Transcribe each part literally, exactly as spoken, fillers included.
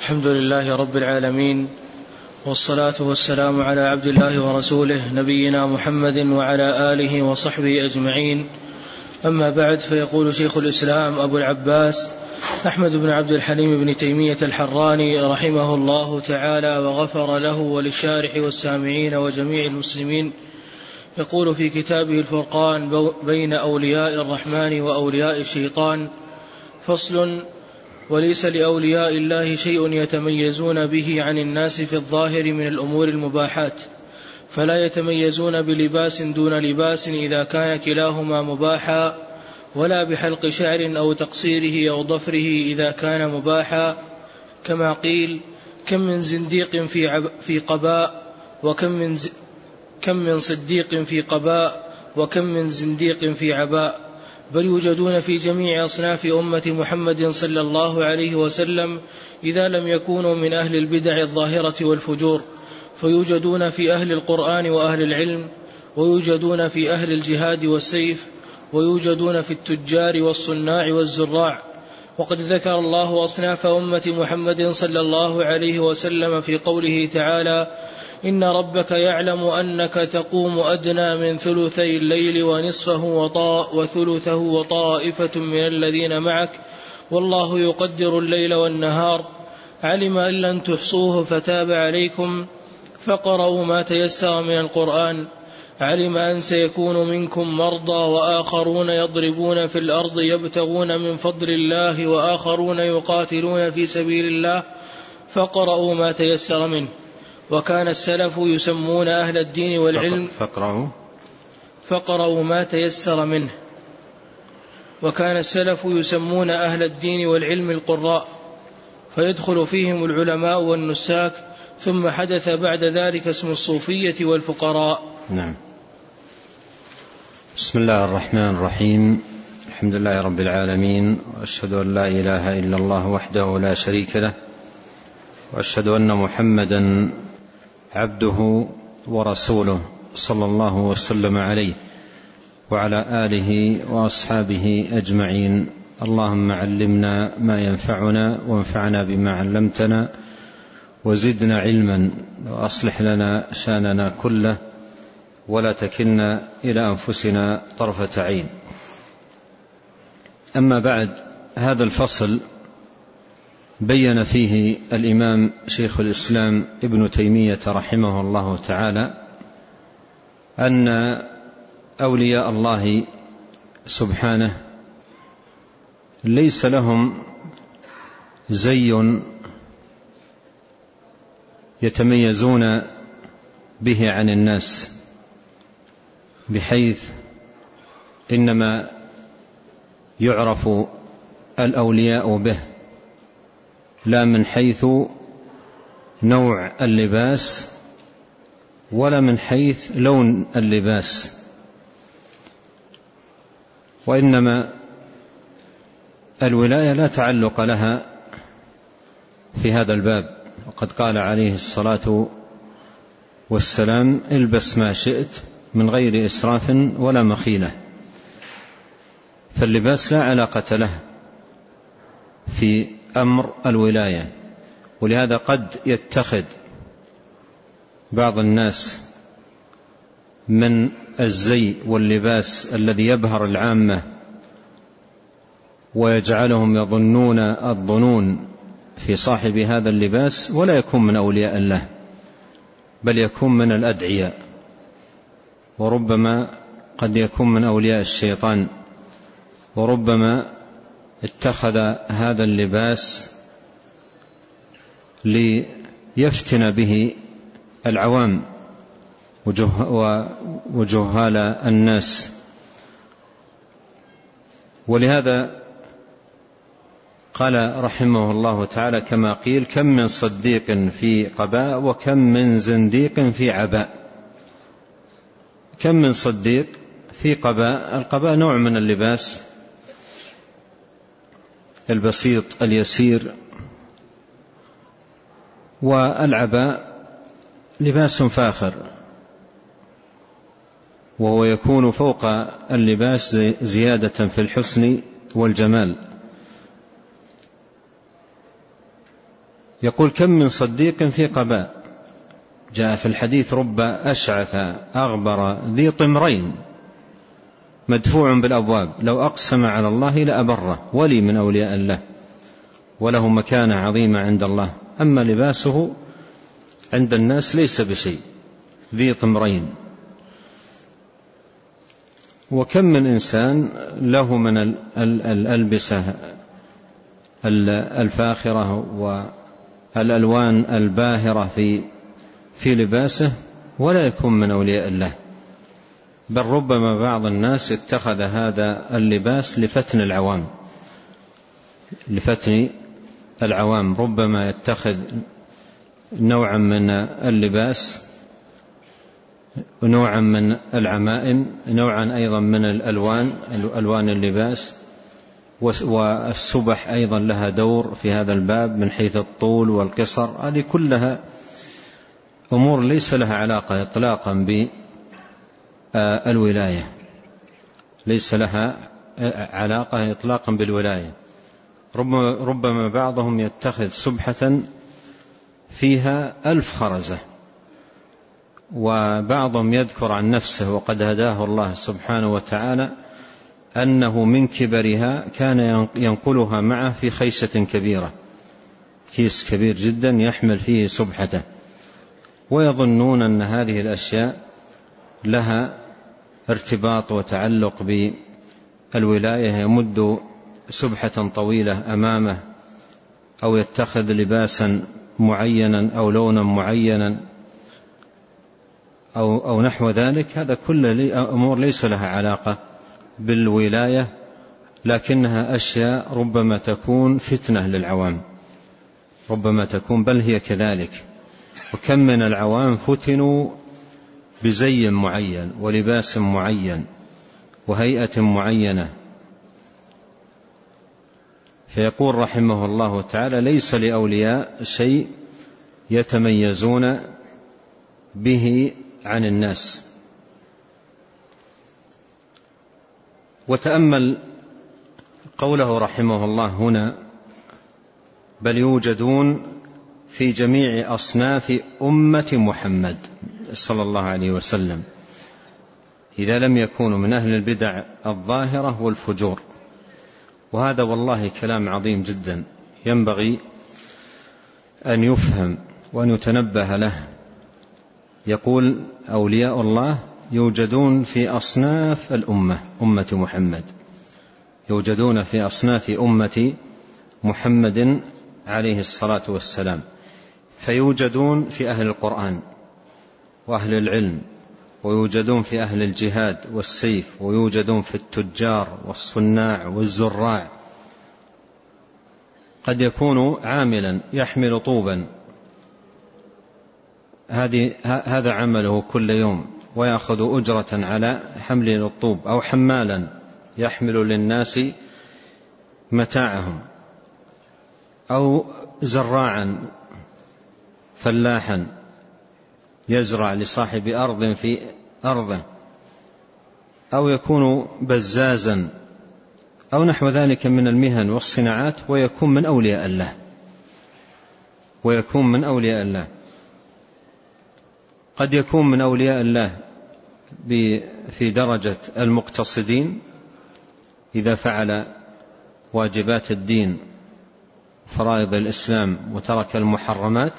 الحمد لله رب العالمين، والصلاة والسلام على عبد الله ورسوله نبينا محمد وعلى آله وصحبه أجمعين. أما بعد، فيقول شيخ الإسلام أبو العباس أحمد بن عبد الحليم بن تيمية الحراني رحمه الله تعالى وغفر له وللشارح والسامعين وجميع المسلمين، يقول في كتابه الفرقان بين أولياء الرحمن وأولياء الشيطان: فصل: وليس لأولياء الله شيء يتميزون به عن الناس في الظاهر من الأمور المباحات، فلا يتميزون بلباس دون لباس إذا كان كلاهما مباحا، ولا بحلق شعر أو تقصيره أو ضفره إذا كان مباحا، كما قيل: كم من زنديق في, عب في قباء وكم من, ز كم من صديق في قباء وكم من زنديق في عباء، بل يوجدون في جميع أصناف أمة محمد صلى الله عليه وسلم إذا لم يكونوا من أهل البدع الظاهرة والفجور، فيوجدون في أهل القرآن وأهل العلم، ويوجدون في أهل الجهاد والسيف، ويوجدون في التجار والصناع والزراع. وقد ذكر الله أصناف أمة محمد صلى الله عليه وسلم في قوله تعالى: إن ربك يعلم أنك تقوم أدنى من ثلثي الليل ونصفه وطاء وثلثه وطائفة من الذين معك والله يقدر الليل والنهار، علم أن لن تحصوه فتاب عليكم فقرأوا ما تيسر من القرآن، علم أن سيكون منكم مرضى وآخرون يضربون في الأرض يبتغون من فضل الله وآخرون يقاتلون في سبيل الله فقرأوا ما تيسر منه. وكان السلف يسمون أهل الدين والعلم فقرأوا فقرأوا ما تيسر منه وكان السلف يسمون أهل الدين والعلم القراء، فيدخل فيهم العلماء والنساك، ثم حدث بعد ذلك اسم الصوفية والفقراء. نعم. بسم الله الرحمن الرحيم، الحمد لله رب العالمين، وأشهد أن لا إله إلا الله وحده لا شريك له، وأشهد أن محمدا عبده ورسوله صلى الله وسلم عليه وعلى آله وأصحابه أجمعين. اللهم علمنا ما ينفعنا وانفعنا بما علمتنا وزدنا علما، وأصلح لنا شأننا كله ولا تكلنا إلى أنفسنا طرفة عين. أما بعد، هذا الفصل بين فيه الإمام شيخ الإسلام ابن تيمية رحمه الله تعالى أن أولياء الله سبحانه ليس لهم زي يتميزون به عن الناس، بحيث إنما يعرف الأولياء به لا من حيث نوع اللباس ولا من حيث لون اللباس، وإنما الولاية لا تعلق لها في هذا الباب. وقد قال عليه الصلاة والسلام: البس ما شئت من غير إسراف ولا مخيلة. فاللباس لا علاقة له في أمر الولاية، ولهذا قد يتخذ بعض الناس من الزي واللباس الذي يبهر العامة ويجعلهم يظنون الظنون في صاحب هذا اللباس، ولا يكون من أولياء الله، بل يكون من الأدعياء، وربما قد يكون من أولياء الشيطان، وربما اتخذ هذا اللباس ليفتن به العوام وجهال الناس. ولهذا قال رحمه الله تعالى كما قيل: كم من صديق في قباء وكم من زنديق في عباء. كم من صديق في قباء، القباء نوع من اللباس البسيط اليسير، والعباء لباس فاخر، وهو يكون فوق اللباس زيادة في الحسن والجمال. يقول: كم من صديق في قباء. جاء في الحديث: رب أشعث أغبر ذي طمرين مدفوع بالأبواب لو أقسم على الله لأبره، ولي من أولياء الله وله مكانة عظيمة عند الله، أما لباسه عند الناس ليس بشيء، ذي طمرين. وكم من إنسان له من الألبسة الفاخرة والألوان الباهرة في في لباسه ولا يكون من أولياء الله، بل ربما بعض الناس اتخذ هذا اللباس لفتن العوام لفتن العوام ربما يتخذ نوعا من اللباس ونوعا من العمائم، نوعا أيضا من الألوان ألوان اللباس، والسبح أيضا لها دور في هذا الباب من حيث الطول والقصر. هذه كلها أمور ليس لها علاقة إطلاقا بالولاية، ليس لها علاقة إطلاقا بالولاية. ربما بعضهم يتخذ سبحة فيها ألف خرزة، وبعضهم يذكر عن نفسه وقد هداه الله سبحانه وتعالى أنه من كبرها كان ينقلها معه في خيشة كبيرة، كيس كبير جدا يحمل فيه سبحته، ويظنون أن هذه الأشياء لها ارتباط وتعلق بالولاية، يمد سبحة طويلة أمامه أو يتخذ لباسا معينا أو لونا معينا أو, أو نحو ذلك. هذا كله أمور ليس لها علاقة بالولاية، لكنها أشياء ربما تكون فتنة للعوام، ربما تكون بل هي كذلك. وكم من العوام فتنوا بزي معين ولباس معين وهيئة معينة. فيقول رحمه الله تعالى: ليس لأولياء شيء يتميزون به عن الناس. وتأمل قوله رحمه الله هنا: بل يوجدون في جميع أصناف أمة محمد صلى الله عليه وسلم، إذا لم يكونوا من أهل البدع الظاهرة والفجور. وهذا والله كلام عظيم جدا ينبغي أن يفهم وأن يتنبه له. يقول: أولياء الله يوجدون في أصناف الأمة، أمة محمد، يوجدون في أصناف أمة محمد عليه الصلاة والسلام، فيوجدون في أهل القرآن وأهل العلم، ويوجدون في أهل الجهاد والسيف، ويوجدون في التجار والصناع والزراع. قد يكون عاملا يحمل طوبا، هذا عمله كل يوم ويأخذ أجرة على حمل الطوب، أو حمالا يحمل للناس متاعهم، أو زراعا فلاحا يزرع لصاحب أرض في أرضه، أو يكون بزازا أو نحو ذلك من المهن والصناعات، ويكون من أولياء الله ويكون من أولياء الله. قد يكون من أولياء الله في درجة المقتصدين إذا فعل واجبات الدين فرائض الإسلام وترك المحرمات،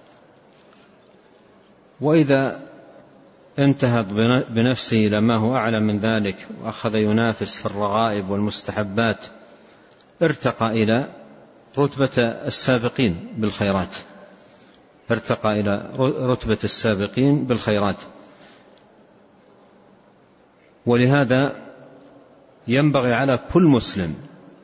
وإذا انتهض بنفسه إلى ما هو أعلى من ذلك وأخذ ينافس في الرغائب والمستحبات ارتقى إلى رتبة السابقين بالخيرات ارتقى إلى رتبة السابقين بالخيرات. ولهذا ينبغي على كل مسلم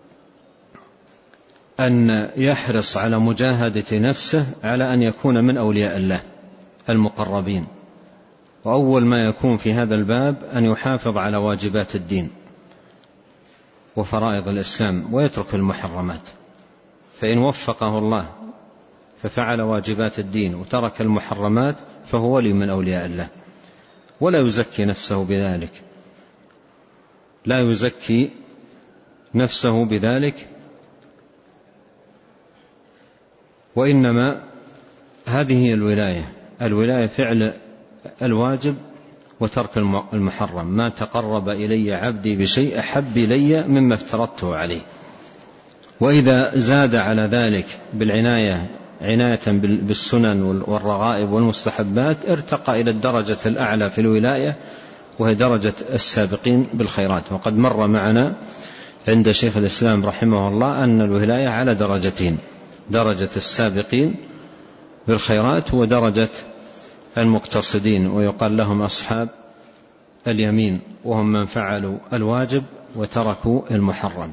أن يحرص على مجاهدة نفسه على أن يكون من أولياء الله المقربين، وأول ما يكون في هذا الباب أن يحافظ على واجبات الدين وفرائض الإسلام ويترك المحرمات، فإن وفقه الله ففعل واجبات الدين وترك المحرمات فهو ولي من أولياء الله، ولا يزكي نفسه بذلك، لا يزكي نفسه بذلك، وإنما هذه هي الولاية. الولاية فعل الواجب وترك المحرم. ما تقرب إلي عبدي بشيء أحب إلي مما افترضته عليه. وإذا زاد على ذلك بالعناية عناية بالسنن والرغائب والمستحبات ارتقى إلى الدرجة الأعلى في الولاية، وهي درجة السابقين بالخيرات. وقد مر معنا عند شيخ الإسلام رحمه الله أن الولاية على درجتين: درجة السابقين بالخيرات ودرجة المقتصدين، ويقال لهم أصحاب اليمين، وهم من فعلوا الواجب وتركوا المحرم.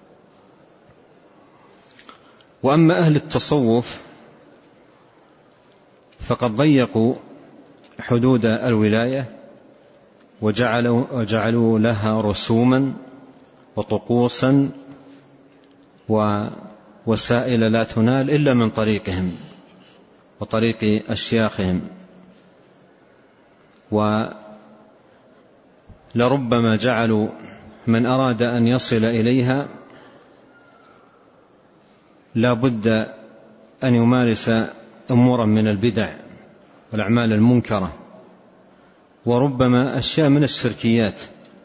وأما أهل التصوف فقد ضيقوا حدود الولاية وجعلوا, وجعلوا لها رسوما وطقوسا ووسائل لا تنال إلا من طريقهم وطريق أشياخهم، ولربما جعلوا من أراد أن يصل إليها لا بد أن يمارس أمورا من البدع والأعمال المنكرة، وربما أشياء من الشركيات.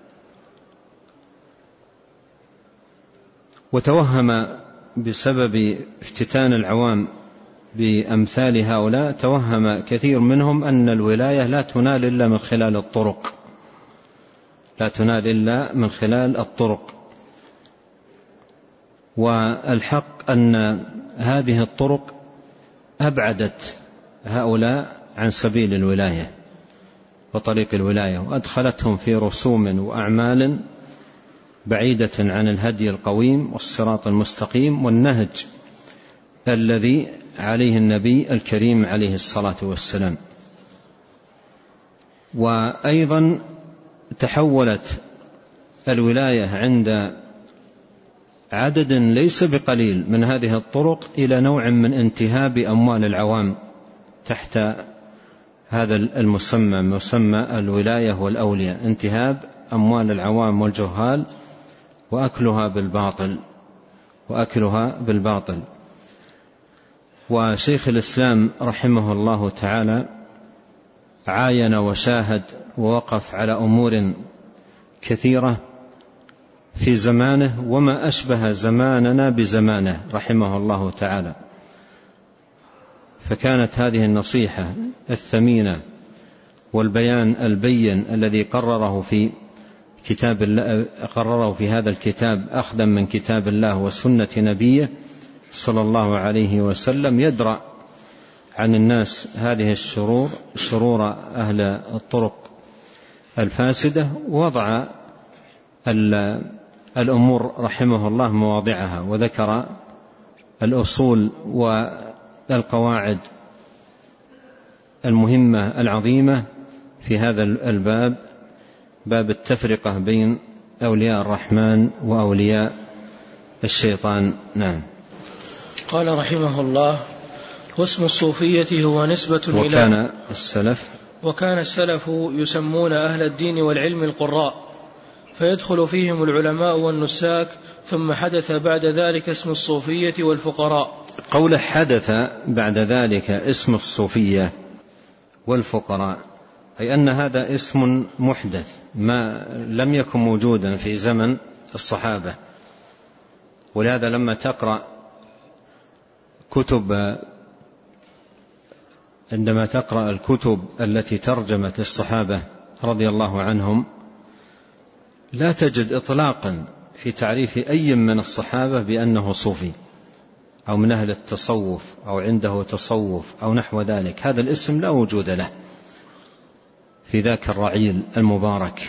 وتوهم بسبب افتتان العوام بأمثال هؤلاء، توهم كثير منهم أن الولاية لا تنال إلا من خلال الطرق لا تنال إلا من خلال الطرق والحق أن هذه الطرق أبعدت هؤلاء عن سبيل الولاية وطريق الولاية، وأدخلتهم في رسوم وأعمال بعيدة عن الهدي القويم والصراط المستقيم والنهج الذي عليه النبي الكريم عليه الصلاة والسلام. وأيضا تحولت الولاية عند عدد ليس بقليل من هذه الطرق إلى نوع من انتهاب أموال العوام تحت هذا المسمى، مسمى الولاية والأولياء، انتهاب أموال العوام والجهال وأكلها بالباطل وأكلها بالباطل. وشيخ الإسلام رحمه الله تعالى عاين وشاهد ووقف على أمور كثيرة في زمانه وما أشبه زماننا بزمانه رحمه الله تعالى. فكانت هذه النصيحة الثمينة والبيان البين الذي قرره في كتاب الله، قرره في هذا الكتاب أخذا من كتاب الله وسنة نبيه صلى الله عليه وسلم، يدرأ عن الناس هذه الشرور شرور أهل الطرق الفاسدة، ووضع الأمور رحمه الله مواضعها، وذكر الأصول والقواعد المهمة العظيمة في هذا الباب، باب التفرقة بين أولياء الرحمن وأولياء الشيطان. نعم. قال رحمه الله: واسم الصوفية هو نسبة إلى وكان السلف وكان السلف يسمون أهل الدين والعلم القراء، فيدخل فيهم العلماء والنساك، ثم حدث بعد ذلك اسم الصوفية والفقراء. قول حدث بعد ذلك اسم الصوفية والفقراء أي أن هذا اسم محدث ما لم يكن موجودا في زمن الصحابة. ولهذا لما تقرأ كتب عندما تقرأ الكتب التي ترجمت الصحابة رضي الله عنهم لا تجد إطلاقا في تعريف أي من الصحابة بأنه صوفي أو من أهل التصوف أو عنده تصوف أو نحو ذلك. هذا الاسم لا وجود له في ذاك الرعيل المبارك.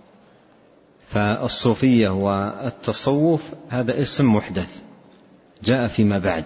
فالصوفية والتصوف هذا اسم محدث جاء فيما بعد.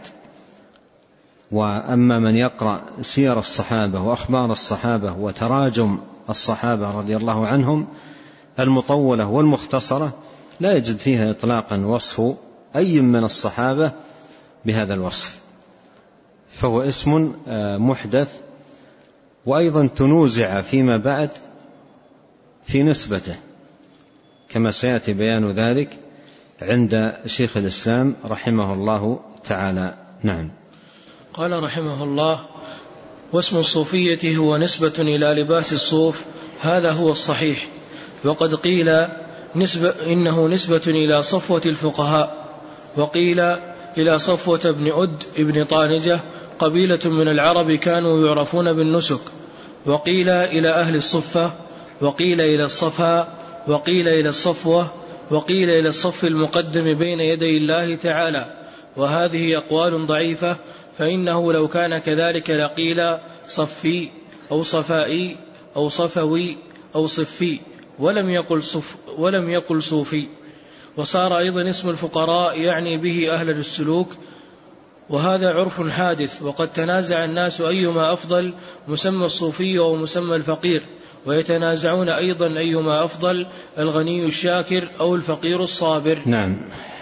وأما من يقرأ سير الصحابة وأخبار الصحابة وتراجم الصحابة رضي الله عنهم المطولة والمختصرة لا يجد فيها إطلاقا وصف أي من الصحابة بهذا الوصف، فهو اسم محدث. وأيضا تنوزع فيما بعد في نسبته كما سيأتي بيان ذلك عند شيخ الإسلام رحمه الله تعالى. نعم. قال رحمه الله: واسم الصوفية هو نسبة إلى لباس الصوف، هذا هو الصحيح. وقد قيل نسبة إنه نسبة إلى صفوة الفقهاء، وقيل إلى صفوة بن أد ابن طانجة، قبيلة من العرب كانوا يعرفون بالنسك، وقيل إلى أهل الصفة، وقيل إلى الصفا، وقيل إلى الصفوة، وقيل إلى الصف المقدم بين يدي الله تعالى. وهذه أقوال ضعيفة، فإنه لو كان كذلك لقيل صفي أو صفائي أو صفوي أو صفي، ولم يقل, صف ولم يقل صوفي. وصار أيضا اسم الفقراء يعني به أهل السلوك، وهذا عرف حادث. وقد تنازع الناس أيما أفضل، مسمى الصوفي أو مسمى الفقير، ويتنازعون أيضا أيما أفضل، الغني الشاكر أو الفقير الصابر. نعم.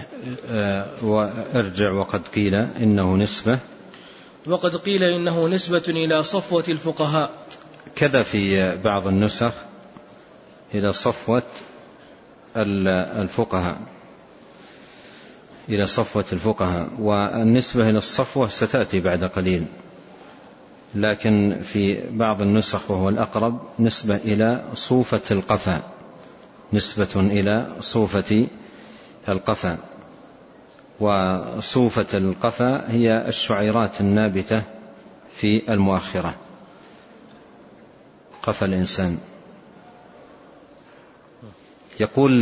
وارجع. وقد قيل إنه نسبة وقد قيل إنه نسبة إلى صفوة الفقهاء، كذا في بعض النسخ إلى صفوة الفقهاء، إلى صفوة الفقهاء. والنسبة إلى الصفوة ستأتي بعد قليل، لكن في بعض النسخ وهو الأقرب نسبة إلى صوفة القفا، نسبة إلى صوفة القفا. وصوفة القفا هي الشعيرات النابتة في المؤخرة، قفا الإنسان. يقول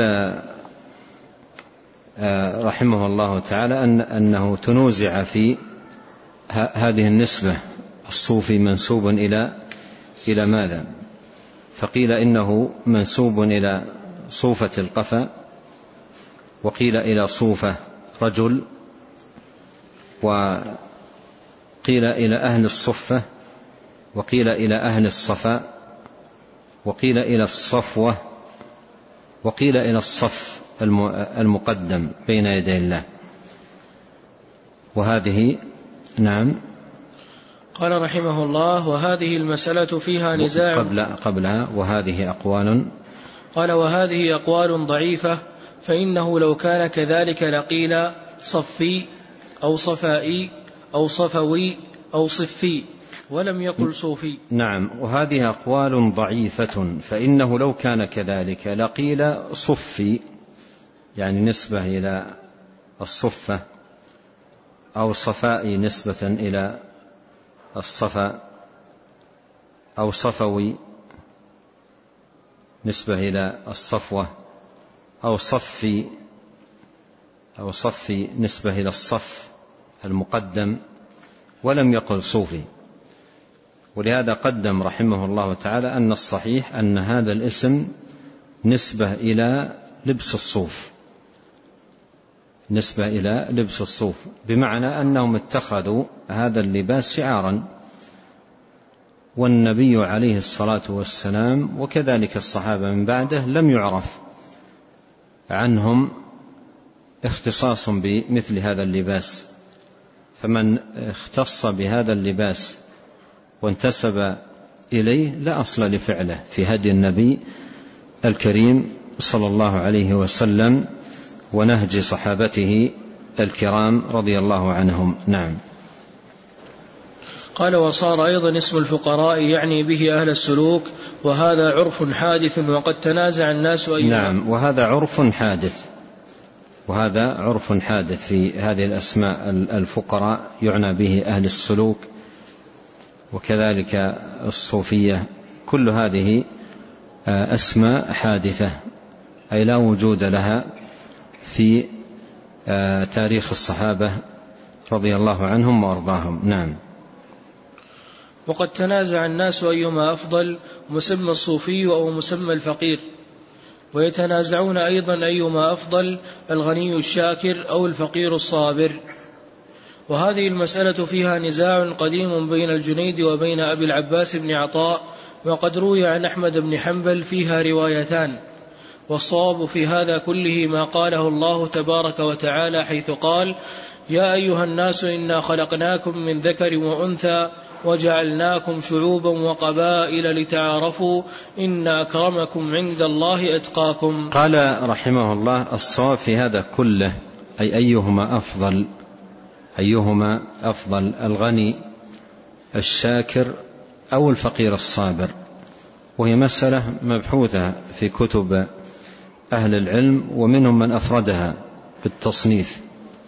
رحمه الله تعالى أن أنه تنوزع في هذه النسبة، الصوفي منسوب إلى إلى ماذا؟ فقيل إنه منسوب إلى صوفة القفا، وقيل إلى صوفة رجل، وقيل إلى أهل الصفة، وقيل إلى أهل الصفا، وقيل إلى الصفوة، وقيل إلى الصف المقدم بين يدي الله. وهذه نعم. قال رحمه الله: وهذه المسألة فيها نزاع. قبل قبلها وهذه أقوال. قال: وهذه أقوال ضعيفة، فإنه لو كان كذلك لقيل صفي أو صفائي أو صفوي أو صفي، ولم يقل صوفي. نعم. وهذه أقوال ضعيفة، فإنه لو كان كذلك لقيل صفي، يعني نسبة إلى الصفة، أو صفائي نسبة إلى الصفا، أو صفوي نسبة إلى الصفوة، أو صفي أو صفي نسبة إلى الصف المقدم، ولم يقل صوفي. ولهذا قدم رحمه الله تعالى أن الصحيح أن هذا الاسم نسبة إلى لبس الصوف، نسبة إلى لبس الصوف، بمعنى أنهم اتخذوا هذا اللباس شعارا. والنبي عليه الصلاة والسلام وكذلك الصحابة من بعده لم يعرف عنهم اختصاص بمثل هذا اللباس، فمن اختص بهذا اللباس وانتسب إليه لا أصل لفعله في هدي النبي الكريم صلى الله عليه وسلم ونهج صحابته الكرام رضي الله عنهم. نعم. قال: وصار أيضا اسم الفقراء يعني به أهل السلوك، وهذا عرف حادث، وقد تنازع الناس أيضا. نعم. وهذا عرف حادث، وهذا عرف حادث في هذه الأسماء. الفقراء يعنى به أهل السلوك، وكذلك الصوفية، كل هذه أسماء حادثة، أي لا وجود لها في تاريخ الصحابة رضي الله عنهم وأرضاهم. نعم. وقد تنازع الناس أيما أفضل، مسمى الصوفي أو مسمى الفقير، ويتنازعون أيضا أيما أفضل، الغني الشاكر أو الفقير الصابر. وهذه المسألة فيها نزاع قديم بين الجنيد وبين أبي العباس بن عطاء، وقد روي عن أحمد بن حنبل فيها روايتان. والصواب في هذا كله ما قاله الله تبارك وتعالى حيث قال: يا أيها الناس إنا خلقناكم من ذكر وأنثى وجعلناكم شعوبا وقبائل لتعارفوا إن أكرمكم عند الله أتقاكم. قال رحمه الله: الصواب في هذا كله، أي أيهما أفضل، أيهما أفضل، الغني الشاكر أو الفقير الصابر؟ وهي مسألة مبحوثة في كتب أهل العلم، ومنهم من أفردها بالتصنيف.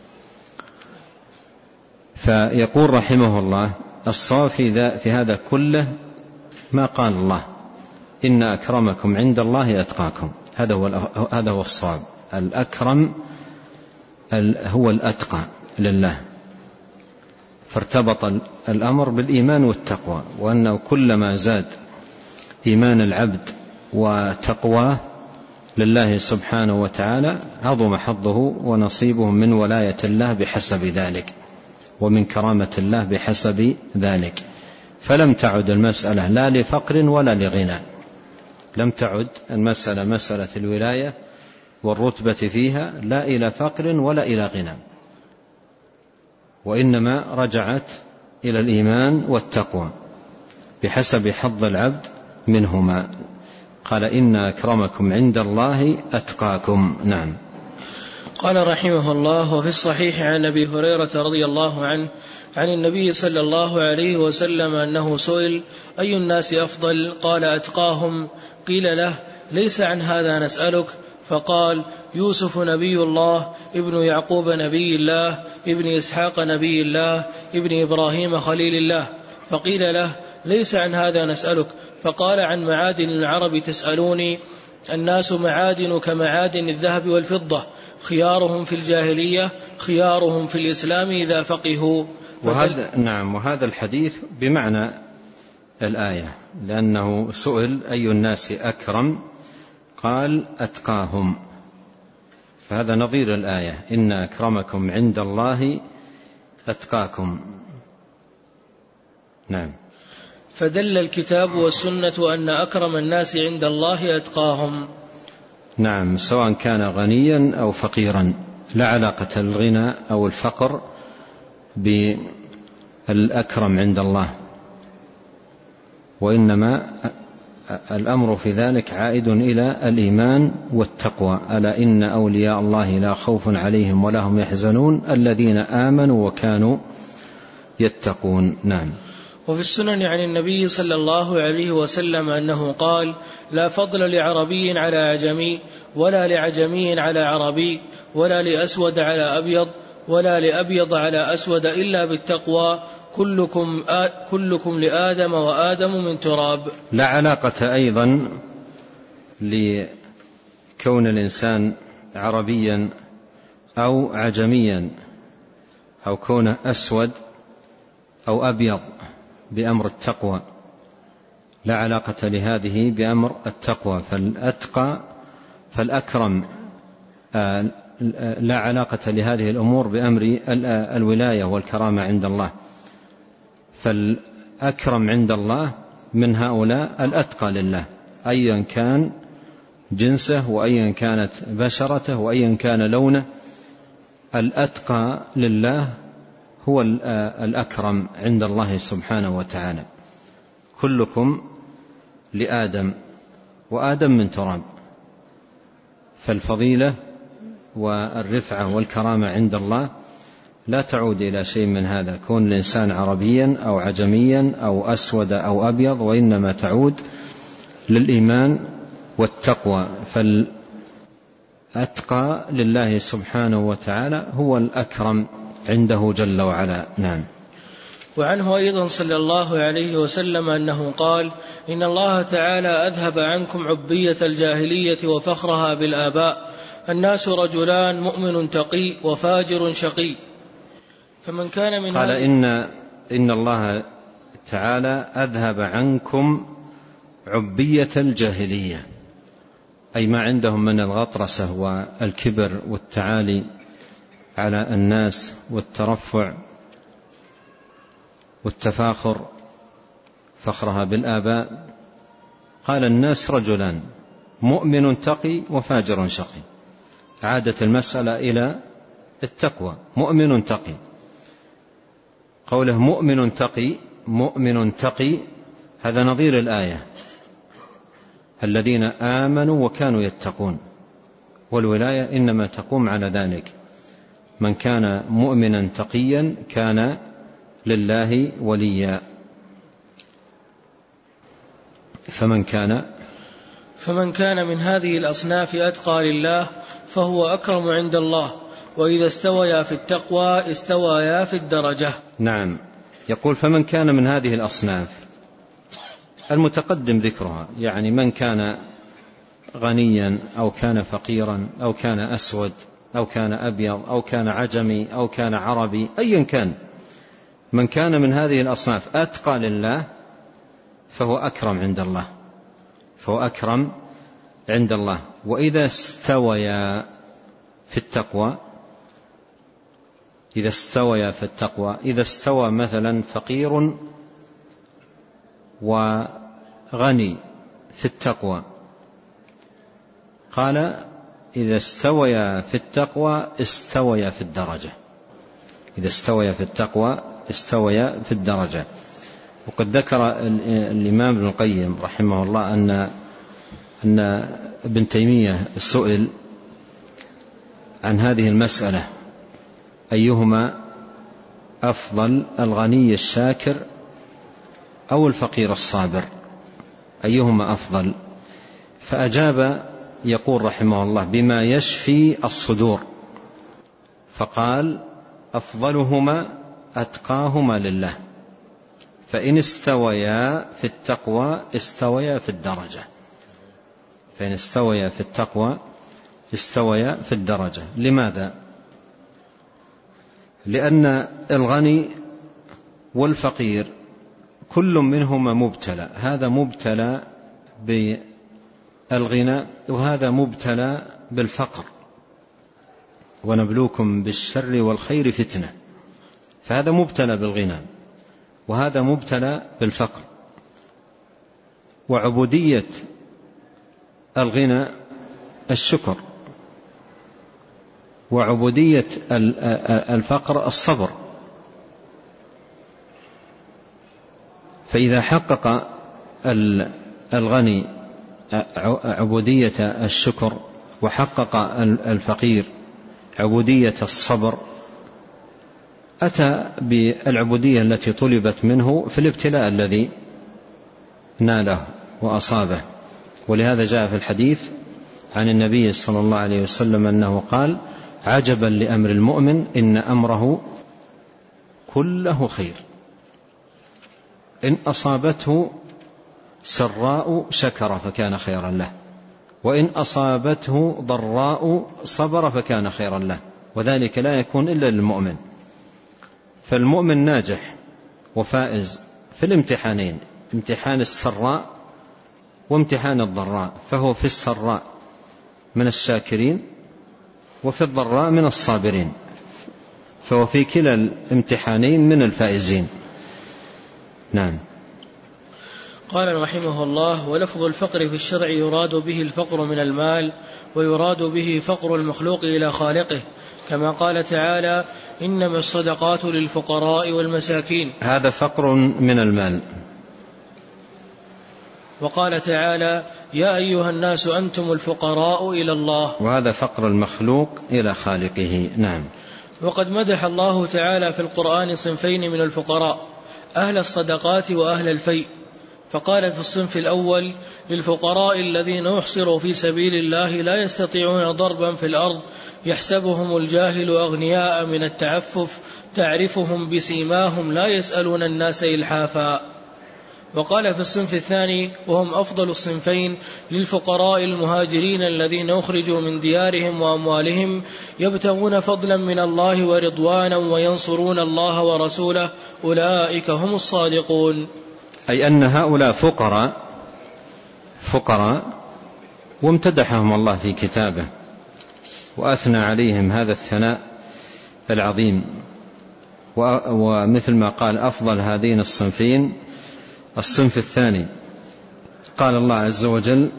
فيقول رحمه الله: الصواب في هذا كله ما قال الله: إن أكرمكم عند الله أتقاكم. هذا هو هذا هو الصواب. الأكرم هو الأتقى لله، فارتبط الأمر بالإيمان والتقوى، وأنه كلما زاد إيمان العبد وتقواه لله سبحانه وتعالى عظم حظه ونصيبه من ولاية الله بحسب ذلك، ومن كرامة الله بحسب ذلك. فلم تعد المسألة لا لفقر ولا لغنى، لم تعد المسألة مسألة الولاية والرتبة فيها لا إلى فقر ولا إلى غنى، وإنما رجعت إلى الإيمان والتقوى بحسب حظ العبد منهما. قال: إن أكرمكم عند الله أتقاكم. نعم. قال رحمه الله: وفي الصحيح عن أبي هريرة رضي الله عنه عن النبي صلى الله عليه وسلم أنه سئل: أي الناس أفضل؟ قال: أتقاهم. قيل له: ليس عن هذا نسألك. فقال: يوسف نبي الله، ابن يعقوب نبي الله، ابن إسحاق نبي الله، ابن إبراهيم خليل الله. فقيل له: ليس عن هذا نسألك. فقال: عن معادن العرب تسألوني. الناس معادن كمعادن الذهب والفضة، خيارهم في الجاهلية خيارهم في الإسلام إذا فقهوا. وهذا نعم وهذا الحديث بمعنى الآية، لأنه سئل: أي الناس أكرم؟ قال: أتقاهم. فهذا نظير الآية: إن أكرمكم عند الله أتقاكم. نعم. فدل الكتاب والسنة أن أكرم الناس عند الله أتقاهم. نعم، سواء كان غنيا أو فقيرا، لا علاقة الغنى أو الفقر بالأكرم عند الله، وإنما الأمر في ذلك عائد إلى الإيمان والتقوى. ألا إن أولياء الله لا خوف عليهم ولا هم يحزنون الذين آمنوا وكانوا يتقون. نعم. وفي السنن عن النبي صلى الله عليه وسلم أنه قال: لا فضل لعربي على عجمي، ولا لعجمي على عربي، ولا لأسود على أبيض، ولا لأبيض على أسود إلا بالتقوى. كلكم, آ... كلكم لآدم وآدم من تراب. لا علاقة أيضا لكون الإنسان عربيا أو عجميا أو كونه أسود أو أبيض بأمر التقوى، لا علاقة لهذه بأمر التقوى. فالأتقى فالأكرم لا علاقة لهذه الأمور بأمر الولاية والكرامة عند الله. فالأكرم عند الله من هؤلاء الأتقى لله، أيا كان جنسه وأيا كانت بشرته وأيا كان لونه، الأتقى لله هو الأكرم عند الله سبحانه وتعالى. كلكم لآدم وآدم من تراب. فالفضيلة والرفعة والكرامة عند الله لا تعود إلى شيء من هذا، كون الإنسان عربيا أو عجميا أو أسود أو أبيض، وإنما تعود للإيمان والتقوى. فالأتقى لله سبحانه وتعالى هو الأكرم عنده جل وعلا. نعم. وعنه أيضا صلى الله عليه وسلم أنه قال: إن الله تعالى أذهب عنكم عبية الجاهلية وفخرها بالآباء. الناس رجلان، مؤمن تقي وفاجر شقي. فمن كان من قال إن, إن الله تعالى أذهب عنكم عبية الجاهلية، أي ما عندهم من الغطرسة والكبر والتعالي على الناس والترفع والتفاخر، فخرها بالآباء. قال: الناس رجلان، مؤمن تقي وفاجر شقي. عادت المسألة إلى التقوى. مؤمن تقي، قوله مؤمن تقي مؤمن تقي هذا نظير الآية: الذين آمنوا وكانوا يتقون. والولاية إنما تقوم على ذلك. من كان مؤمنا تقيا كان لله وليا. فمن كان فمن كان من هذه الأصناف أتقى لله فهو أكرم عند الله، وإذا استويا في التقوى استويا في الدرجة. نعم. يقول فمن كان من هذه الأصناف المتقدم ذكرها، يعني من كان غنيا أو كان فقيرا أو كان أسود أو كان أبيض أو كان عجمي أو كان عربي، أيا كان، من كان من هذه الأصناف أتقى لله فهو أكرم عند الله، فهو أكرم عند الله. وإذا استويا في التقوى، إذا استويا في التقوى، إذا استوى مثلا فقير وغني في التقوى، قال إذا استويا في التقوى استويا في الدرجة، إذا استويا في التقوى استويا في الدرجة. وقد ذكر الإمام ابن القيم رحمه الله أن أن ابن تيمية سئل عن هذه المسألة: أيهما أفضل، الغني الشاكر أو الفقير الصابر، أيهما أفضل؟ فأجاب يقول رحمه الله: بما يشفي الصدور، فقال: أفضلهما أتقاهما لله، فإن استويا في التقوى استويا في الدرجة، فإن استويا في التقوى استويا في الدرجة. لماذا؟ لأن الغني والفقير كل منهما مبتلى، هذا مبتلى بالغنى وهذا مبتلى بالفقر، ونبلوكم بالشر والخير فتنة، فهذا مبتلى بالغنى وهذا مبتلى بالفقر. وعبودية الغنى الشكر، وعبودية الفقر الصبر. فإذا حقق الغني عبودية الشكر وحقق الفقير عبودية الصبر، أتى بالعبودية التي طلبت منه في الابتلاء الذي ناله وأصابه. ولهذا جاء في الحديث عن النبي صلى الله عليه وسلم أنه قال: عجبا لأمر المؤمن إن أمره كله خير، إن أصابته سراء شكر فكان خيرا له، وإن أصابته ضراء صبر فكان خيرا له، وذلك لا يكون إلا للمؤمن. فالمؤمن ناجح وفائز في الامتحانين، امتحان السراء وامتحان الضراء، فهو في السراء من الشاكرين وفي الضراء من الصابرين، فهو في كلا الامتحانين من الفائزين. نعم. قال رحمه الله: ولفظ الفقر في الشرع يراد به الفقر من المال، ويراد به فقر المخلوق إلى خالقه، كما قال تعالى: إنما الصدقات للفقراء والمساكين، هذا فقر من المال. وقال تعالى: يا أيها الناس أنتم الفقراء إلى الله، وهذا فقر المخلوق إلى خالقه. نعم. وقد مدح الله تعالى في القرآن صنفين من الفقراء: أهل الصدقات وأهل الفيء، فقال في الصنف الأول: للفقراء الذين أحصروا في سبيل الله لا يستطيعون ضربا في الأرض يحسبهم الجاهل أغنياء من التعفف تعرفهم بسيماهم لا يسألون الناس إلحافا. وقال في الصنف الثاني وهم أفضل الصنفين: للفقراء المهاجرين الذين أخرجوا من ديارهم وأموالهم يبتغون فضلا من الله ورضوانا وينصرون الله ورسوله أولئك هم الصادقون. أي أن هؤلاء فقراء فقراء وامتدحهم الله في كتابه وأثنى عليهم هذا الثناء العظيم. ومثل ما قال: أفضل هذين الصنفين الصنف الثاني. قال الله عز وجل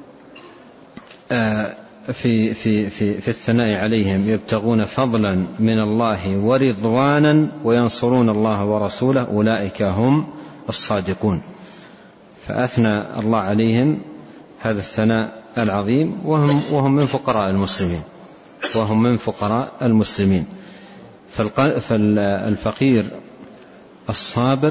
في, في, في, في الثناء عليهم: يبتغون فضلا من الله ورضوانا وينصرون الله ورسوله أولئك هم الصادقون. فأثنى الله عليهم هذا الثناء العظيم، وهم, وهم من فقراء المسلمين وهم من فقراء المسلمين فالفقير الصابر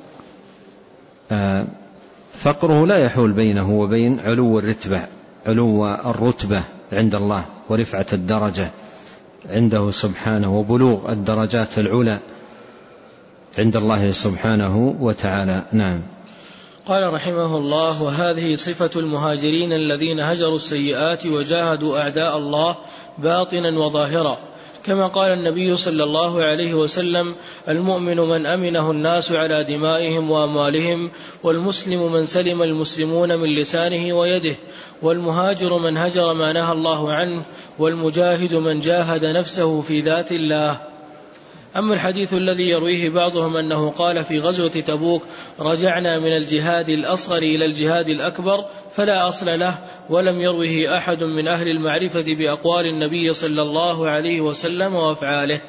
فقره لا يحول بينه وبين علو الرتبة علو الرتبة عند الله ورفعة الدرجة عنده سبحانه وبلوغ الدرجات العلى عند الله سبحانه وتعالى. نعم. قال رحمه الله: وهذه صفة المهاجرين الذين هجروا السيئات وجاهدوا أعداء الله باطنا وظاهرا، كما قال النبي صلى الله عليه وسلم: المؤمن من أمنه الناس على دمائهم وأموالهم، والمسلم من سلم المسلمون من لسانه ويده، والمهاجر من هجر ما نهى الله عنه، والمجاهد من جاهد نفسه في ذات الله. أما الحديث الذي يرويه بعضهم أنه قال في غزوة تبوك: رجعنا من الجهاد الأصغر إلى الجهاد الأكبر، فلا أصل له، ولم يروه أحد من أهل المعرفة بأقوال النبي صلى الله عليه وسلم وأفعاله.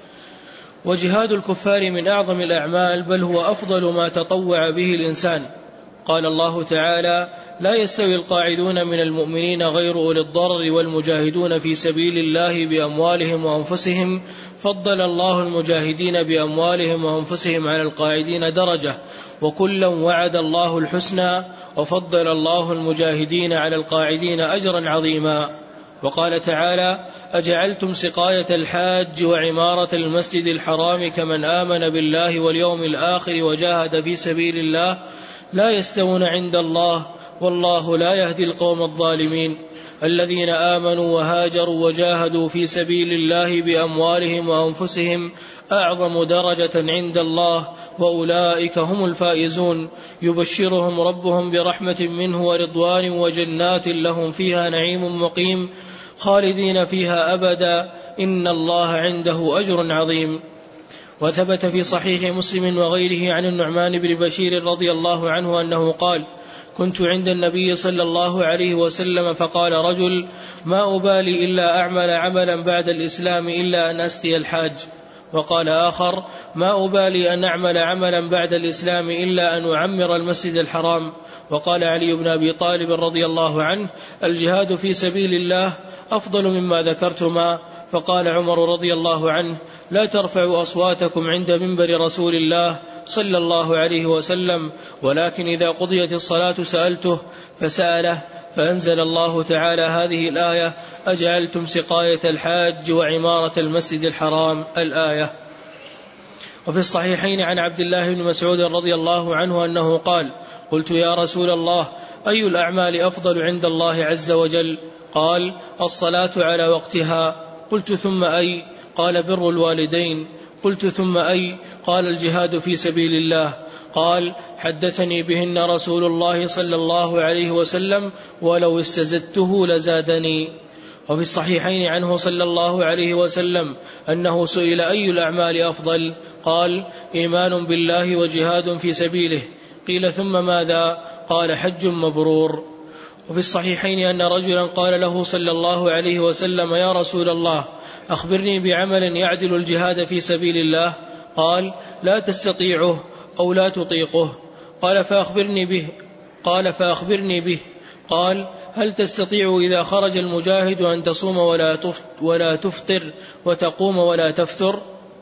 وجهاد الكفار من أعظم الأعمال، بل هو أفضل ما تطوع به الإنسان. قال الله تعالى: لا يستوي القاعدون من المؤمنين غير أولي الضرر والمجاهدون في سبيل الله بأموالهم وأنفسهم، فضل الله المجاهدين بأموالهم وأنفسهم على القاعدين درجة، وكلا وعد الله الحسنى، وفضل الله المجاهدين على القاعدين أجرا عظيما. وقال تعالى: أجعلتم سقاية الحاج وعمارة المسجد الحرام كمن آمن بالله واليوم الآخر وجاهد في سبيل الله، لا يستوون عند الله، والله لا يهدي القوم الظالمين. الذين آمنوا وهاجروا وجاهدوا في سبيل الله بأموالهم وأنفسهم أعظم درجة عند الله، وأولئك هم الفائزون. يبشرهم ربهم برحمة منه ورضوان وجنات لهم فيها نعيم مقيم خالدين فيها أبدا، إن الله عنده أجر عظيم. وثبت في صحيح مسلم وغيره عن النعمان بن بشير رضي الله عنه أنه قال: كنت عند النبي صلى الله عليه وسلم فقال رجل: ما أبالي إلا أعمل عملا بعد الإسلام إلا أن أسقي الحاج. وقال آخر: ما أبالي أن أعمل عملا بعد الإسلام إلا أن أعمر المسجد الحرام. وقال علي بن أبي طالب رضي الله عنه: الجهاد في سبيل الله أفضل مما ذكرتما. فقال عمر رضي الله عنه: لا ترفعوا أصواتكم عند منبر رسول الله صلى الله عليه وسلم، ولكن إذا قضيت الصلاة سألته، فسأله، فأنزل الله تعالى هذه الآية: أجعلتم سقاية الحاج وعمارة المسجد الحرام، الآية. وفي الصحيحين عن عبد الله بن مسعود رضي الله عنه أنه قال: قلت يا رسول الله، أي الأعمال أفضل عند الله عز وجل؟ قال: الصلاة على وقتها. قلت: ثم أي؟ قال: بر الوالدين. قلت: ثم أي؟ قال: الجهاد في سبيل الله. قال: حدثني بهن رسول الله صلى الله عليه وسلم، ولو استزدته لزادني. وفي الصحيحين عنه صلى الله عليه وسلم أنه سئل: أي الأعمال أفضل؟ قال: إيمان بالله وجهاد في سبيله. قيل: ثم ماذا؟ قال: حج مبرور. وفي الصحيحين أن رجلا قال له صلى الله عليه وسلم: يا رسول الله، أخبرني بعمل يعدل الجهاد في سبيل الله. قال: لا تستطيعه أو لا تطيقه. قال: فأخبرني به. قال: فأخبرني به. قال: هل تستطيع إذا خرج المجاهد أن تصوم ولا تفطر وتقوم ولا تفتر؟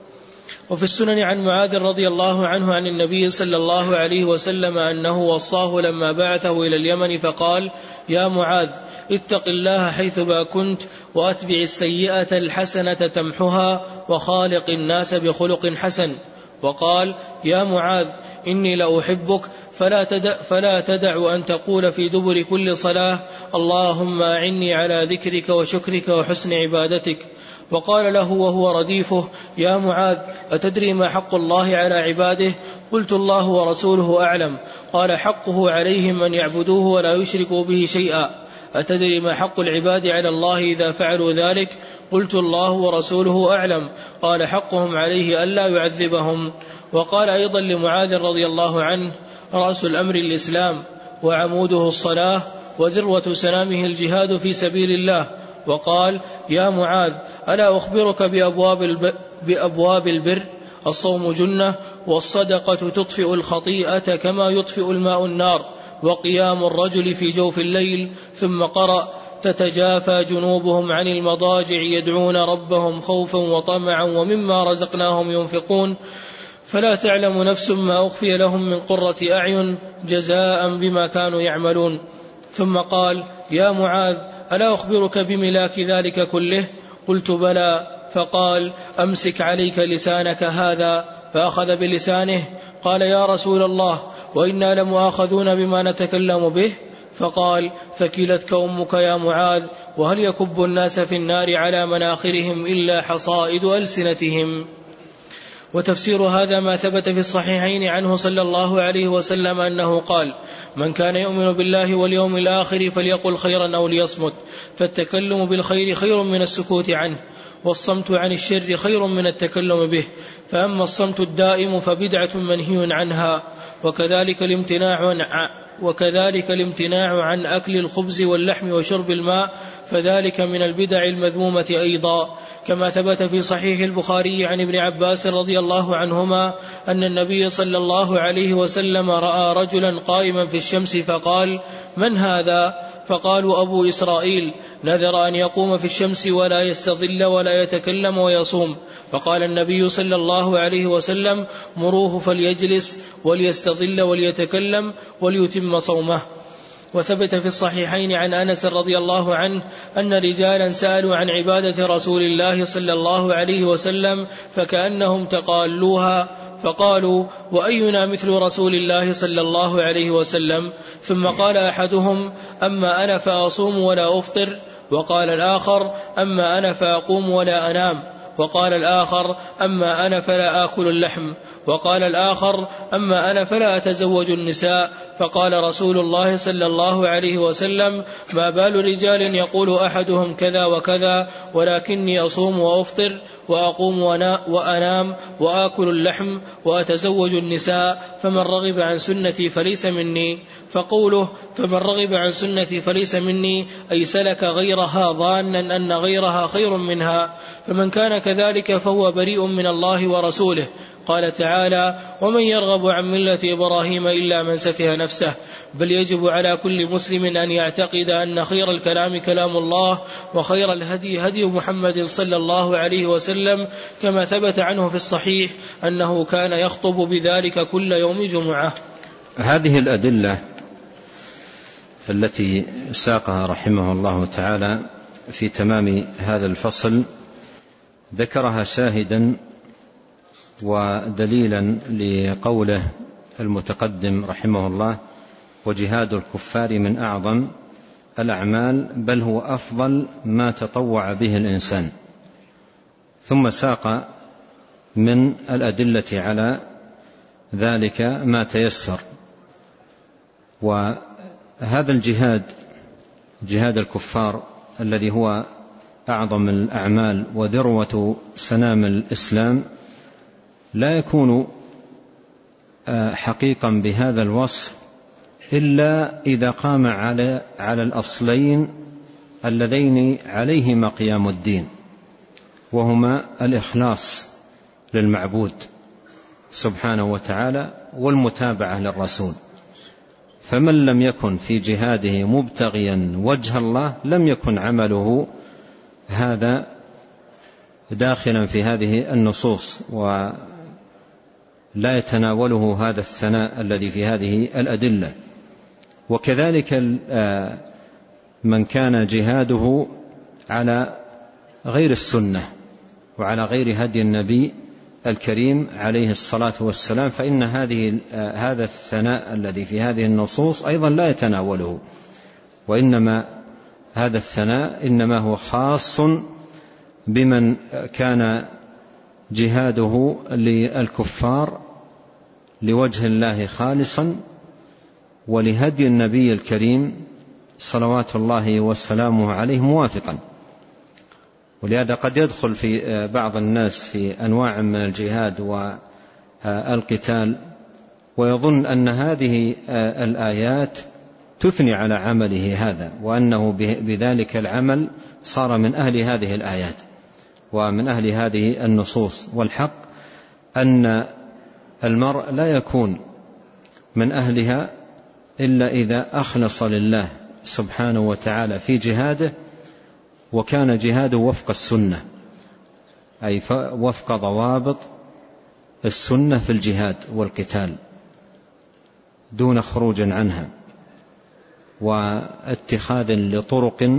وفي السنن عن معاذ رضي الله عنه عن النبي صلى الله عليه وسلم أنه وصاه لما بعثه إلى اليمن فقال: يا معاذ، اتق الله حيثما كنت، وأتبع السيئة الحسنة تمحها، وخالق الناس بخلق حسن. وقال: يا معاذ، إني لأحبك، فلا تدع, فلا تدع أن تقول في دبر كل صلاة: اللهم أعني على ذكرك وشكرك وحسن عبادتك. وقال له وهو رديفه: يا معاذ، أتدري ما حق الله على عباده؟ قلت: الله ورسوله أعلم. قال: حقه عليهم أن يعبدوه ولا يشركوا به شيئا. أتدري ما حق العباد على الله إذا فعلوا ذلك؟ قلت: الله ورسوله أعلم. قال: حقهم عليه ألا يعذبهم. وقال أيضا لمعاذ رضي الله عنه: رأس الأمر الإسلام، وعموده الصلاة، وذروة سنامه الجهاد في سبيل الله. وقال: يا معاذ، ألا أخبرك بأبواب, الب... بأبواب البر؟ الصوم جنة، والصدقة تطفئ الخطيئة كما يطفئ الماء النار، وقيام الرجل في جوف الليل. ثم قرأ: تتجافى جنوبهم عن المضاجع يدعون ربهم خوفا وطمعا ومما رزقناهم ينفقون فلا تعلم نفس ما أخفي لهم من قرة أعين جزاء بما كانوا يعملون. ثم قال: يا معاذ ألا أخبرك بملاك ذلك كله؟ قلت: بلى. فقال: أمسك عليك لسانك هذا. فأخذ بلسانه. قال: يا رسول الله وإنا لمؤاخذون بما نتكلم به. فقال: فكلتك أمك يا معاذ، وهل يكب الناس في النار على مناخرهم إلا حصائد ألسنتهم. وتفسير هذا ما ثبت في الصحيحين عنه صلى الله عليه وسلم أنه قال: من كان يؤمن بالله واليوم الآخر فليقل خيرا أو ليصمت، فالتكلم بالخير خير من السكوت عنه، والصمت عن الشر خير من التكلم به، فأما الصمت الدائم فبدعة منهي عنها. وكذلك الامتناع عن وكذلك الامتناع عن أكل الخبز واللحم وشرب الماء، فذلك من البدع المذمومة أيضا، كما ثبت في صحيح البخاري عن ابن عباس رضي الله عنهما أن النبي صلى الله عليه وسلم رأى رجلا قائما في الشمس فقال: من هذا؟ فقالوا: أبو إسرائيل نذر أن يقوم في الشمس ولا يستظل ولا يتكلم ويصوم. فقال النبي صلى الله عليه وسلم: مروه فليجلس وليستظل وليتكلم وليتم صومه. وثبت في الصحيحين عن أنس رضي الله عنه أن رجالا سألوا عن عبادة رسول الله صلى الله عليه وسلم فكأنهم تقالوها، فقالوا: وأينا مثل رسول الله صلى الله عليه وسلم؟ ثم قال أحدهم: أما أنا فأصوم ولا أفطر. وقال الآخر: أما أنا فأقوم ولا أنام. وقال الآخر: أما أنا فلا آكل اللحم. وقال الآخر: أما أنا فلا أتزوج النساء. فقال رسول الله صلى الله عليه وسلم: ما بال رجال يقول أحدهم كذا وكذا، ولكني أصوم وأفطر وأقوم وأنام وآكل اللحم وأتزوج النساء، فمن رغب عن سنتي فليس مني. فقوله فمن رغب عن سنتي فليس مني أي سلك غيرها ظانا أن غيرها خير منها، فمن كان كذلك فهو بريء من الله ورسوله. قال تعالى: ومن يرغب عن ملة إبراهيم إلا من سفه نفسه. بل يجب على كل مسلم أن يعتقد أن خير الكلام كلام الله، وخير الهدي هدي محمد صلى الله عليه وسلم، كما ثبت عنه في الصحيح أنه كان يخطب بذلك كل يوم جمعة. هذه الأدلة التي ساقها رحمه الله تعالى في تمام هذا الفصل ذكرها شاهدا ودليلا لقوله المتقدم رحمه الله: وجهاد الكفار من أعظم الأعمال، بل هو أفضل ما تطوع به الإنسان. ثم ساق من الأدلة على ذلك ما تيسر. وهذا الجهاد، جهاد الكفار الذي هو أعظم الأعمال وذروة سنام الإسلام، لا يكون حقيقا بهذا الوصف إلا إذا قام على على الأصلين اللذين عليهما قيام الدين، وهما الإخلاص للمعبود سبحانه وتعالى والمتابعة للرسول. فمن لم يكن في جهاده مبتغيا وجه الله لم يكن عمله هذا داخلا في هذه النصوص، ولا يتناوله هذا الثناء الذي في هذه الأدلة. وكذلك من كان جهاده على غير السنة وعلى غير هدي النبي الكريم عليه الصلاة والسلام، فإن هذه هذا الثناء الذي في هذه النصوص أيضا لا يتناوله، وإنما هذا الثناء إنما هو خاص بمن كان جهاده للكفار لوجه الله خالصا ولهدي النبي الكريم صلوات الله وسلامه عليه موافقا. ولهذا قد يدخل في بعض الناس في أنواع من الجهاد والقتال ويظن أن هذه الآيات تثني على عمله هذا، وأنه بذلك العمل صار من أهل هذه الآيات ومن أهل هذه النصوص. والحق أن المرء لا يكون من أهلها إلا إذا أخلص لله سبحانه وتعالى في جهاده، وكان جهاده وفق السنة، أي وفق ضوابط السنة في الجهاد والقتال دون خروج عنها واتخاذ لطرق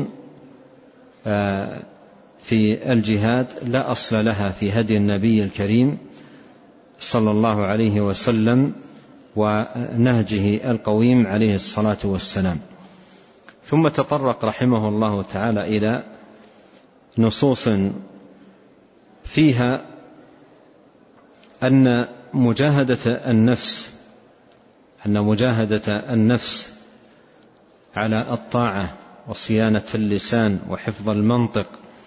في الجهاد لا أصل لها في هدي النبي الكريم صلى الله عليه وسلم ونهجه القويم عليه الصلاة والسلام. ثم تطرق رحمه الله تعالى إلى نصوص فيها أن مجاهدة النفس أن مجاهدة النفس على الطاعة وصيانة اللسان وحفظ المنطق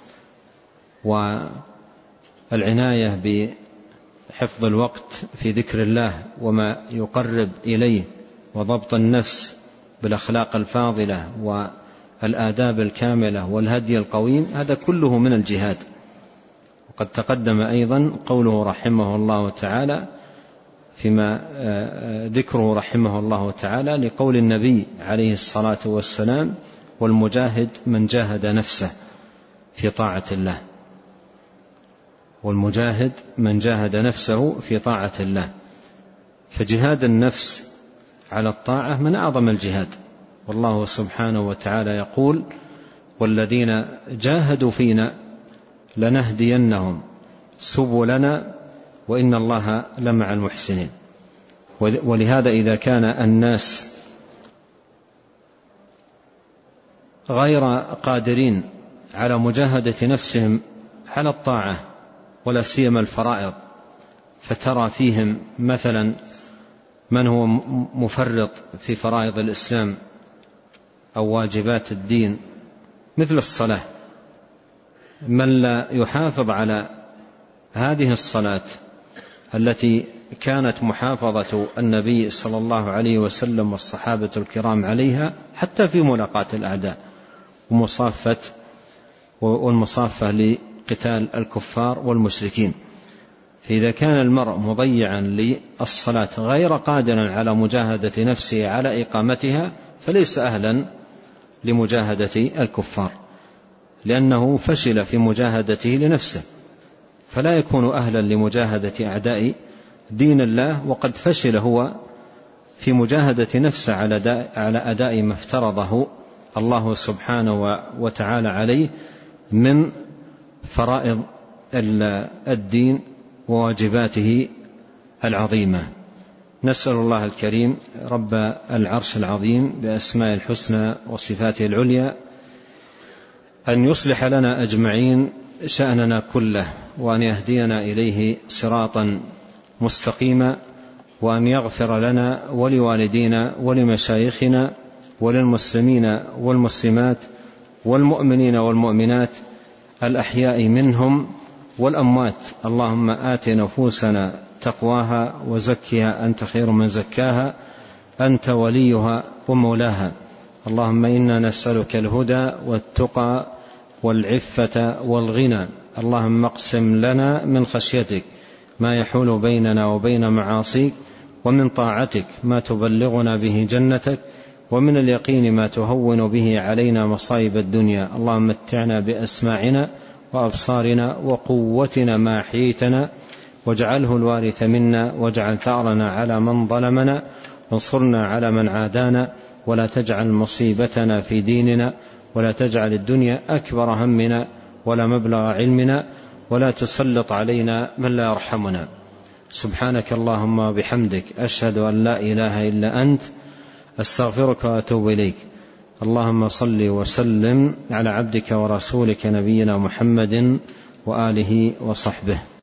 والعناية بحفظ الوقت في ذكر الله وما يقرب إليه وضبط النفس بالأخلاق الفاضلة والآداب الكاملة والهدي القويم، هذا كله من الجهاد. وقد تقدم أيضا قوله رحمه الله تعالى فيما ذكره رحمه الله تعالى لقول النبي عليه الصلاة والسلام: والمجاهد من جاهد نفسه في طاعة الله. والمجاهد من جاهد نفسه في طاعة الله. فجهاد النفس على الطاعة من أعظم الجهاد، والله سبحانه وتعالى يقول: والذين جاهدوا فينا لنهدينهم سبلنا وإن الله لمع المحسنين. ولهذا إذا كان الناس غير قادرين على مجاهدة نفسهم على الطاعة ولا سيما الفرائض، فترى فيهم مثلا من هو مفرط في فرائض الإسلام أو واجبات الدين مثل الصلاة، من لا يحافظ على هذه الصلاة التي كانت محافظة النبي صلى الله عليه وسلم والصحابة الكرام عليها حتى في ملاقاة الأعداء ومصافة والمصافة لقتال الكفار والمشركين. فإذا كان المرء مضيعا للصلاة غير قادرا على مجاهدة نفسه على إقامتها فليس أهلا لمجاهدة الكفار، لأنه فشل في مجاهدته لنفسه، فلا يكون أهلا لمجاهدة أعداء دين الله وقد فشل هو في مجاهدة نفسه على أداء ما افترضه الله سبحانه وتعالى عليه من فرائض الدين وواجباته العظيمة. نسأل الله الكريم رب العرش العظيم بأسماء الحسنى وصفاته العليا أن يصلح لنا أجمعين شأننا كله، وأن يهدينا إليه صراطا مستقيما، وأن يغفر لنا ولوالدينا ولمشايخنا وللمسلمين والمسلمات والمؤمنين والمؤمنات الأحياء منهم والأموات. اللهم آت نفوسنا تقواها وزكها أنت خير من زكاها أنت وليها ومولاها. اللهم إنا نسألك الهدى والتقى والعفة والغنى. اللهم اقسم لنا من خشيتك ما يحول بيننا وبين معاصيك، ومن طاعتك ما تبلغنا به جنتك، ومن اليقين ما تهون به علينا مصائب الدنيا. اللهم متعنا بأسماعنا وأبصارنا وقوتنا ما أحييتنا، واجعله الوارث منا، واجعل ثأرنا على من ظلمنا، وانصرنا على من عادانا، ولا تجعل مصيبتنا في ديننا، ولا تجعل الدنيا أكبر همنا ولا مبلغ علمنا، ولا تسلط علينا من لا يرحمنا. سبحانك اللهم وبحمدك، أشهد أن لا إله إلا أنت، أستغفرك وأتوب إليك. اللهم صل وسلم على عبدك ورسولك نبينا محمد وآله وصحبه.